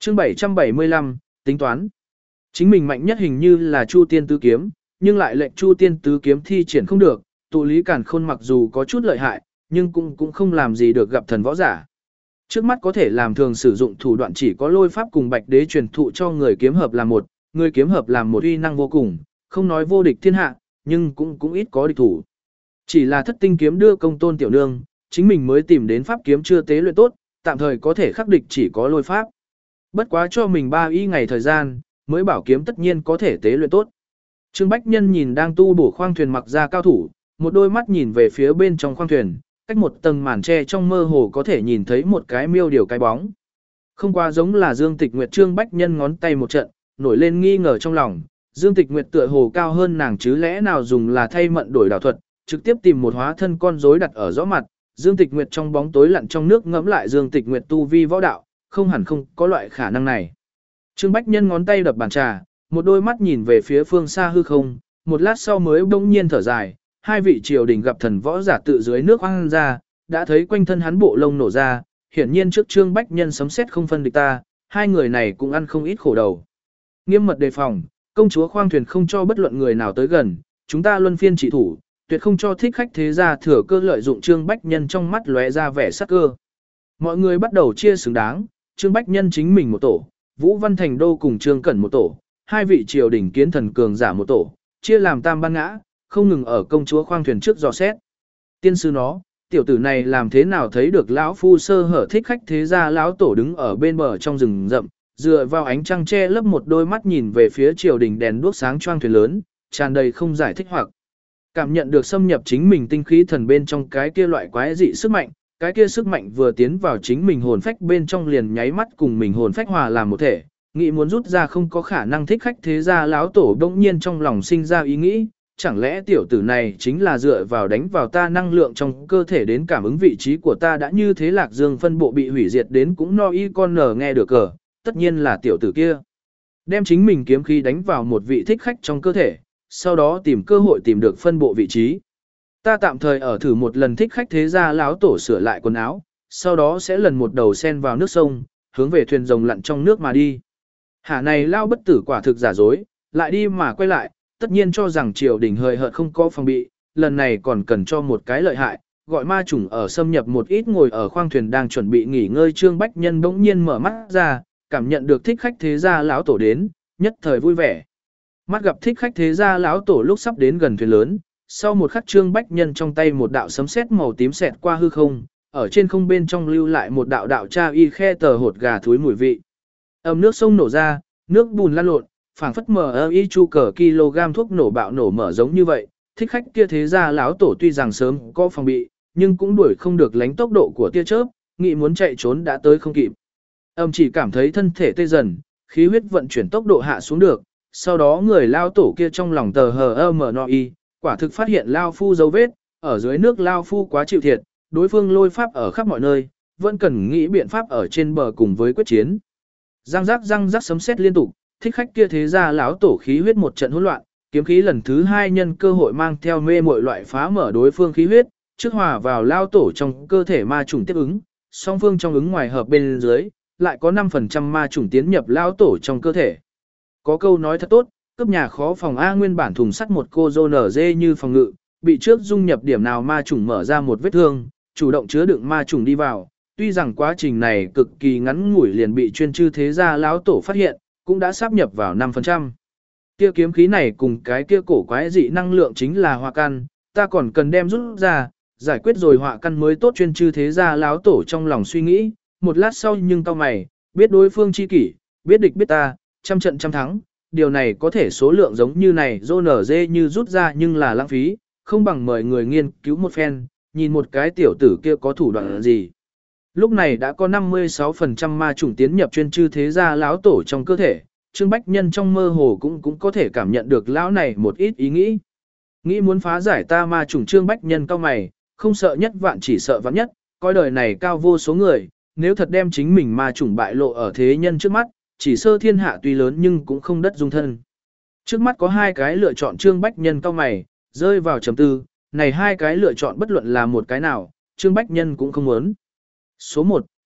Chương 775, tính toán. Chính mình mạnh nhất hình như là Chu Tiên Tứ Kiếm, nhưng lại lệnh Chu Tiên Tứ Kiếm thi triển không được, tụ lý cản khôn mặc dù có chút lợi hại, nhưng cũng không làm gì được gặp thần võ giả. Trước mắt có thể làm thường sử dụng thủ đoạn chỉ có lôi pháp cùng bạch đế truyền thụ cho người kiếm hợp làm một, người kiếm hợp làm một uy năng vô cùng, không nói vô địch thiên hạ, nhưng cũng ít có địch thủ. Chỉ là thất tinh kiếm đưa công tôn tiểu nương, chính mình mới tìm đến pháp kiếm chưa tế luyện tốt, tạm thời có thể khắc địch chỉ có lôi pháp. Bất quá cho mình 3 y ngày thời gian, mới bảo kiếm tất nhiên có thể tế luyện tốt. Trương Bách Nhân nhìn đang tu bổ khoang thuyền mặc ra cao thủ, một đôi mắt nhìn về phía bên trong khoang thuyền, cách một tầng màn tre trong mơ hồ có thể nhìn thấy một cái miêu điều cái bóng. Không qua giống là Dương Tịch Nguyệt. Trương Bách Nhân ngón tay một trận, nổi lên nghi ngờ trong lòng, Dương Tịch Nguyệt tựa hồ cao hơn nàng chứ lẽ nào dùng là thay mận đổi đảo thuật, trực tiếp tìm một hóa thân con rối đặt ở rõ mặt. Dương Tịch Nguyệt trong bóng tối lặn trong nước ngẫm lại Dương Tịch Nguyệt tu vi võ đạo, không hẳn không có loại khả năng này. Trương Bách Nhân ngón tay đập bàn trà, một đôi mắt nhìn về phía phương xa hư không, một lát sau mới bỗng nhiên thở dài, hai vị triều đình gặp thần võ giả tự dưới nước hoang ra, đã thấy quanh thân hắn bộ lông nổ ra, hiển nhiên trước Trương Bách Nhân sấm sét không phân địch ta, hai người này cũng ăn không ít khổ đầu. Nghiêm mật đề phòng, công chúa khoang thuyền không cho bất luận người nào tới gần, chúng ta luân phiên trị thủ, tuyệt không cho thích khách thế gia thừa cơ lợi dụng. Trương Bách Nhân trong mắt lóe ra vẻ sắc cơ. Mọi người bắt đầu chia xứng đáng, Trương Bách Nhân chính mình một tổ, Vũ Văn Thành Đô cùng Trương Cẩn một tổ, hai vị triều đình kiến thần cường giả một tổ, chia làm tam ban ngã, không ngừng ở công chúa khoang thuyền trước dò xét. Tiên sư nó, tiểu tử này làm thế nào thấy được lão phu sơ hở thích khách thế gia lão tổ đứng ở bên bờ trong rừng rậm, dựa vào ánh trăng che lấp một đôi mắt nhìn về phía triều đình đèn đuốc sáng choang thuyền lớn, tràn đầy không giải thích hoặc cảm nhận được xâm nhập chính mình tinh khí thần bên trong cái kia loại quái dị sức mạnh, cái kia sức mạnh vừa tiến vào chính mình hồn phách bên trong liền nháy mắt cùng mình hồn phách hòa làm một thể, nghĩ muốn rút ra không có khả năng thích khách thế gia lão tổ đông nhiên trong lòng sinh ra ý nghĩ, chẳng lẽ tiểu tử này chính là dựa vào đánh vào ta năng lượng trong cơ thể đến cảm ứng vị trí của ta đã như thế Lạc Dương phân bộ bị hủy diệt đến cũng no y con nở nghe được cờ, tất nhiên là tiểu tử kia. Đem chính mình kiếm khí đánh vào một vị thích khách trong cơ thể, sau đó tìm cơ hội tìm được phân bộ vị trí. Ta tạm thời ở thử một lần thích khách thế gia lão tổ sửa lại quần áo, sau đó sẽ lần một đầu sen vào nước sông, hướng về thuyền rồng lặn trong nước mà đi. Hả này lao bất tử quả thực giả dối, lại đi mà quay lại, tất nhiên cho rằng triều đình hời hợt không có phòng bị, lần này còn cần cho một cái lợi hại, gọi ma chủng ở xâm nhập một ít ngồi ở khoang thuyền đang chuẩn bị nghỉ ngơi. Trương Bách Nhân bỗng nhiên mở mắt ra, cảm nhận được thích khách thế gia lão tổ đến, nhất thời vui vẻ. Mắt gặp thích khách thế gia lão tổ lúc sắp đến gần thuyền lớn, sau một khắc Trương Bách Nhân trong tay một đạo sấm sét màu tím xẹt qua hư không, ở trên không bên trong lưu lại một đạo đạo tra y khe tờ hột gà thúi mùi vị. Âm nước sông nổ ra, nước bùn lan lộn, phảng phất mờ y chu cờ kg thuốc nổ bạo nổ mở giống như vậy. Thích khách kia thế gia lão tổ tuy rằng sớm có phòng bị, nhưng cũng đuổi không được lánh tốc độ của tia chớp, nghĩ muốn chạy trốn đã tới không kịp. Âm chỉ cảm thấy thân thể tê dần, khí huyết vận chuyển tốc độ hạ xuống được, sau đó người lao tổ kia trong lòng tờ hờ mờ no y, quả thực phát hiện lao phu dấu vết, ở dưới nước lao phu quá chịu thiệt, đối phương lôi pháp ở khắp mọi nơi, vẫn cần nghĩ biện pháp ở trên bờ cùng với quyết chiến. Răng rắc sấm sét liên tục, thích khách kia thế gia lão tổ khí huyết một trận hỗn loạn, kiếm khí lần thứ hai nhân cơ hội mang theo mê muội loại phá mở đối phương khí huyết, trước hòa vào lao tổ trong cơ thể ma trùng tiếp ứng, song phương trong ứng ngoài hợp bên dưới, lại có 5% ma trùng tiến nhập lao tổ trong cơ thể. Có câu nói thật tốt, cướp nhà khó phòng A, nguyên bản thùng sắt một cô dô nở dê như phòng ngự, bị trước dung nhập điểm nào ma trùng mở ra một vết thương, chủ động chứa đựng ma trùng đi vào. Tuy rằng quá trình này cực kỳ ngắn ngủi liền bị chuyên chư thế gia lão tổ phát hiện, cũng đã sáp nhập vào 5%. Kia kiếm khí này cùng cái kia cổ quái dị năng lượng chính là hỏa căn, ta còn cần đem rút ra, giải quyết rồi hỏa căn mới tốt. Chuyên chư thế gia lão tổ trong lòng suy nghĩ, một lát sau nhưng cau mày, biết đối phương chi kỷ, biết địch biết ta, trăm trận trăm thắng, điều này có thể số lượng giống như này dô nở dê như rút ra nhưng là lãng phí, không bằng mời người nghiên cứu một phen, nhìn một cái tiểu tử kia có thủ đoạn gì. Lúc này đã có 56% ma chủng tiến nhập chuyên chư thế gia lão tổ trong cơ thể, Trương Bách Nhân trong mơ hồ cũng có thể cảm nhận được lão này một ít ý nghĩ. Nghĩ muốn phá giải ta ma chủng. Trương Bách Nhân cao mày, không sợ nhất vạn chỉ sợ vạn nhất, coi đời này cao vô số người, nếu thật đem chính mình ma chủng bại lộ ở thế nhân trước mắt, chỉ sơ thiên hạ tuy lớn nhưng cũng không đất dung thân. Trước mắt có hai cái lựa chọn. Trương Bách Nhân cao mày, rơi vào trầm tư, này hai cái lựa chọn bất luận là một cái nào, Trương Bách Nhân cũng không muốn. Số 1,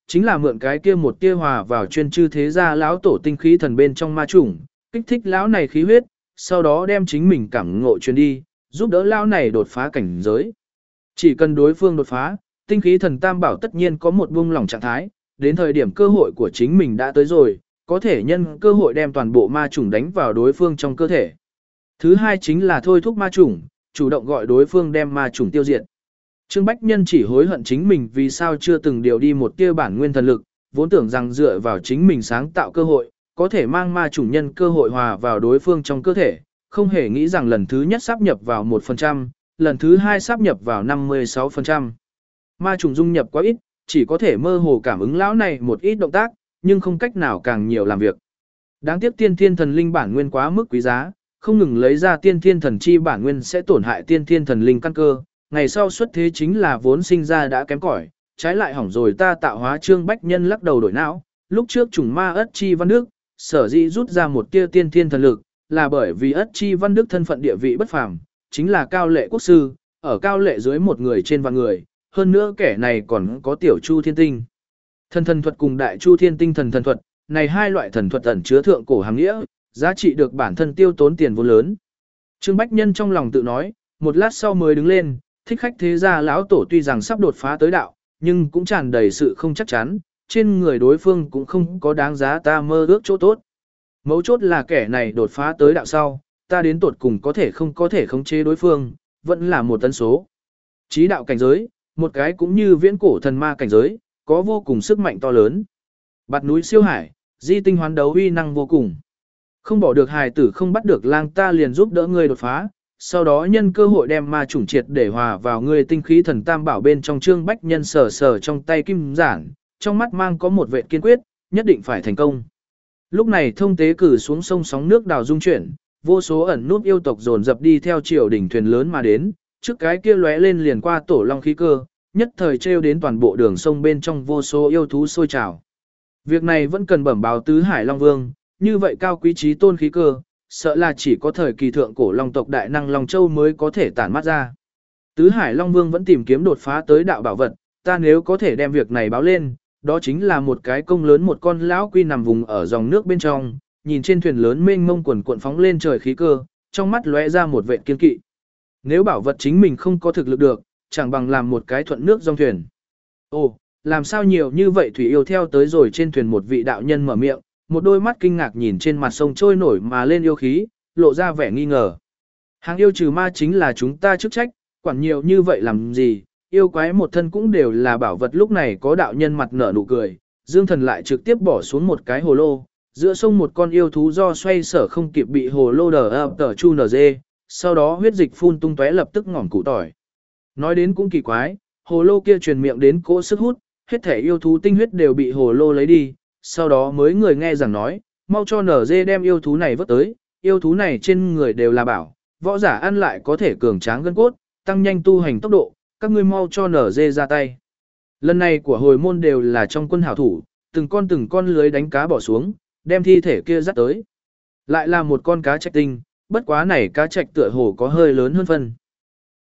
chính là mượn cái kia một tia hòa vào chuyên chư thế gia lão tổ tinh khí thần bên trong ma chủng, kích thích lão này khí huyết, sau đó đem chính mình cảm ngộ truyền đi, giúp đỡ lão này đột phá cảnh giới. Chỉ cần đối phương đột phá, tinh khí thần tam bảo tất nhiên có một buông lỏng trạng thái, đến thời điểm cơ hội của chính mình đã tới rồi, có thể nhân cơ hội đem toàn bộ ma chủng đánh vào đối phương trong cơ thể. Thứ hai chính là thôi thúc ma chủng, chủ động gọi đối phương đem ma chủng tiêu diệt. Trương Bách Nhân chỉ hối hận chính mình vì sao chưa từng điều đi một tia bản nguyên thần lực, vốn tưởng rằng dựa vào chính mình sáng tạo cơ hội, có thể mang ma chủng nhân cơ hội hòa vào đối phương trong cơ thể, không hề nghĩ rằng lần thứ nhất sáp nhập vào 1%, lần thứ hai sáp nhập vào 56%. Ma chủng dung nhập quá ít, chỉ có thể mơ hồ cảm ứng lão này một ít động tác, nhưng không cách nào càng nhiều làm việc. Đáng tiếc tiên thiên thần linh bản nguyên quá mức quý giá, không ngừng lấy ra tiên thiên thần chi bản nguyên sẽ tổn hại tiên thiên thần linh căn cơ, ngày sau xuất thế chính là vốn sinh ra đã kém cỏi, trái lại hỏng rồi ta tạo hóa. Trương Bách Nhân lắc đầu đổi não, lúc trước trùng ma Ất Chi Văn Đức, sở dĩ rút ra một tia tiên thiên thần lực, là bởi vì Ất Chi Văn Đức thân phận địa vị bất phàm, chính là cao lệ quốc sư, ở cao lệ dưới một người trên vạn người, hơn nữa kẻ này còn có tiểu Chu Thiên Tinh. Thần thuật cùng đại Chu Thiên Tinh thần thuật, này hai loại thần thuật ẩn chứa thượng cổ hàm nghĩa, giá trị được bản thân tiêu tốn tiền vốn lớn. Trương Bách Nhân trong lòng tự nói, một lát sau mới đứng lên, thích khách thế gia lão tổ tuy rằng sắp đột phá tới đạo, nhưng cũng tràn đầy sự không chắc chắn, trên người đối phương cũng không có đáng giá ta mơ ước chỗ tốt. Mấu chốt là kẻ này đột phá tới đạo sau, ta đến tột cùng có thể không có thể khống chế đối phương, vẫn là một tấn số. Chí đạo cảnh giới, một cái cũng như viễn cổ thần ma cảnh giới, có vô cùng sức mạnh to lớn. Bạt núi siêu hải, di tinh hoán đấu uy năng vô cùng. Không bỏ được hài tử không bắt được lang, ta liền giúp đỡ ngươi đột phá, sau đó nhân cơ hội đem ma chủng triệt để hòa vào ngươi tinh khí thần tam bảo bên trong. Trương Bách Nhân sờ sờ trong tay kim giản, trong mắt mang có một vệ kiên quyết, nhất định phải thành công. Lúc này thông tế cử xuống sông sóng nước đào dung chuyển, vô số ẩn nút yêu tộc dồn dập đi theo triều đỉnh thuyền lớn mà đến, trước cái kia lóe lên liền qua tổ long khí cơ, nhất thời treo đến toàn bộ đường sông bên trong vô số yêu thú sôi trào. Việc này vẫn cần bẩm báo tứ hải long vương, như vậy cao quý trí tôn khí cơ, sợ là chỉ có thời kỳ thượng cổ long tộc đại năng Long Châu mới có thể tản mát ra. Tứ hải long vương vẫn tìm kiếm đột phá tới đạo bảo vật, ta nếu có thể đem việc này báo lên, đó chính là một cái công lớn. Một con lão quy nằm vùng ở dòng nước bên trong, nhìn trên thuyền lớn mênh mông quần cuộn phóng lên trời khí cơ, trong mắt lóe ra một vệ kiên kỵ. Nếu bảo vật chính mình không có thực lực được, chẳng bằng làm một cái thuận nước dòng thuyền. Ồ, làm sao nhiều như vậy thủy yêu theo tới rồi. Trên thuyền một vị đạo nhân mở miệng, một đôi mắt kinh ngạc nhìn trên mặt sông trôi nổi mà lên yêu khí, lộ ra vẻ nghi ngờ. Hàng yêu trừ ma chính là chúng ta chức trách, quản nhiều như vậy làm gì, yêu quái một thân cũng đều là bảo vật. Lúc này có đạo nhân mặt nở nụ cười, Dương Thần lại trực tiếp bỏ xuống một cái hồ lô, giữa sông một con yêu thú do xoay sở không kịp bị hồ lô đờ chu nở dê, sau đó huyết dịch phun tung tóe lập tức ngỏm củ tỏi. Nói đến cũng kỳ quái, hồ lô kia truyền miệng đến cỗ sức hút, hết thể yêu thú tinh huyết đều bị hồ lô lấy đi, sau đó mới người nghe rằng nói, mau cho nở dê đem yêu thú này vớt tới, yêu thú này trên người đều là bảo, võ giả ăn lại có thể cường tráng gân cốt, tăng nhanh tu hành tốc độ, các ngươi mau cho nở dê ra tay. Lần này của hồi môn đều là trong quân hảo thủ, từng con lưới đánh cá bỏ xuống, đem thi thể kia dắt tới. Lại là một con cá trạch tinh, bất quá này cá trạch tựa hồ có hơi lớn hơn phân.